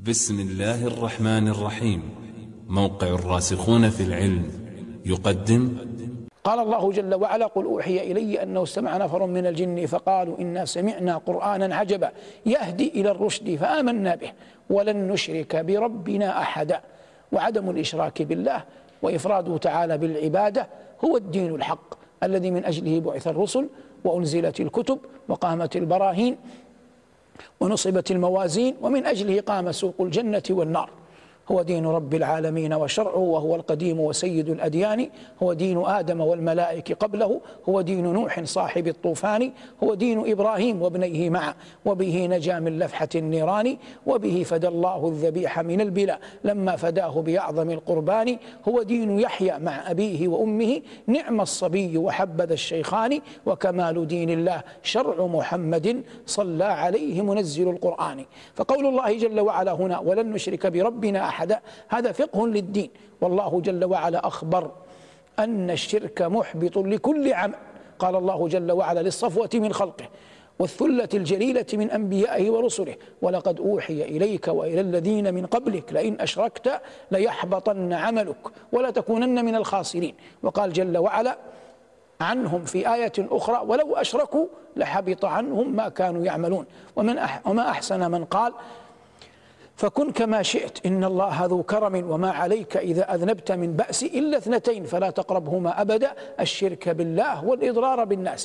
بسم الله الرحمن الرحيم. موقع الراسخون في العلم يقدم. قال الله جل وعلا: قل أوحي إلي أنه استمع نفر من الجن فقالوا إنا سمعنا قرآنا عجبا يهدي إلى الرشد فآمنا به ولن نشرك بربنا أحدا. وعدم الإشراك بالله وإفراده تعالى بالعبادة هو الدين الحق الذي من أجله بعث الرسل وأنزلت الكتب وقامت البراهين ونصبت الموازين، ومن أجله قام سوق الجنة والنار. هو دين رب العالمين وشرعه، وهو القديم وسيد الأديان. هو دين آدم والملائكة قبله، هو دين نوح صاحب الطوفان، هو دين إبراهيم وابنيه معا، وبه نجا من لفحة النيران، وبه فدى الله الذبيح من البلا لما فداه بأعظم القربان. هو دين يحيى مع أبيه وأمه، نعم الصبي وحبذا الشيخان. وكمال دين الله شرع محمد صلى عليه منزل القرآن. فقول الله جل وعلا هنا: ولن نشرك بربنا أحدا، هذا فقه للدين. والله جل وعلا أخبر أن الشرك محبط لكل عمل. قال الله جل وعلا للصفوة من خلقه والثلة الجليلة من أنبيائه ورسله: ولقد أوحي إليك وإلى الذين من قبلك لئن أشركت ليحبطن عملك ولتكونن من الخاسرين. وقال جل وعلا عنهم في آية أخرى: ولو أشركوا لحبط عنهم ما كانوا يعملون. وما أحسن من قال: فكن كما شئت إن الله ذو كرم وما عليك إذا أذنبت من بأس إلا اثنتين فلا تقربهما أبدا: الشرك بالله والإضرار بالناس.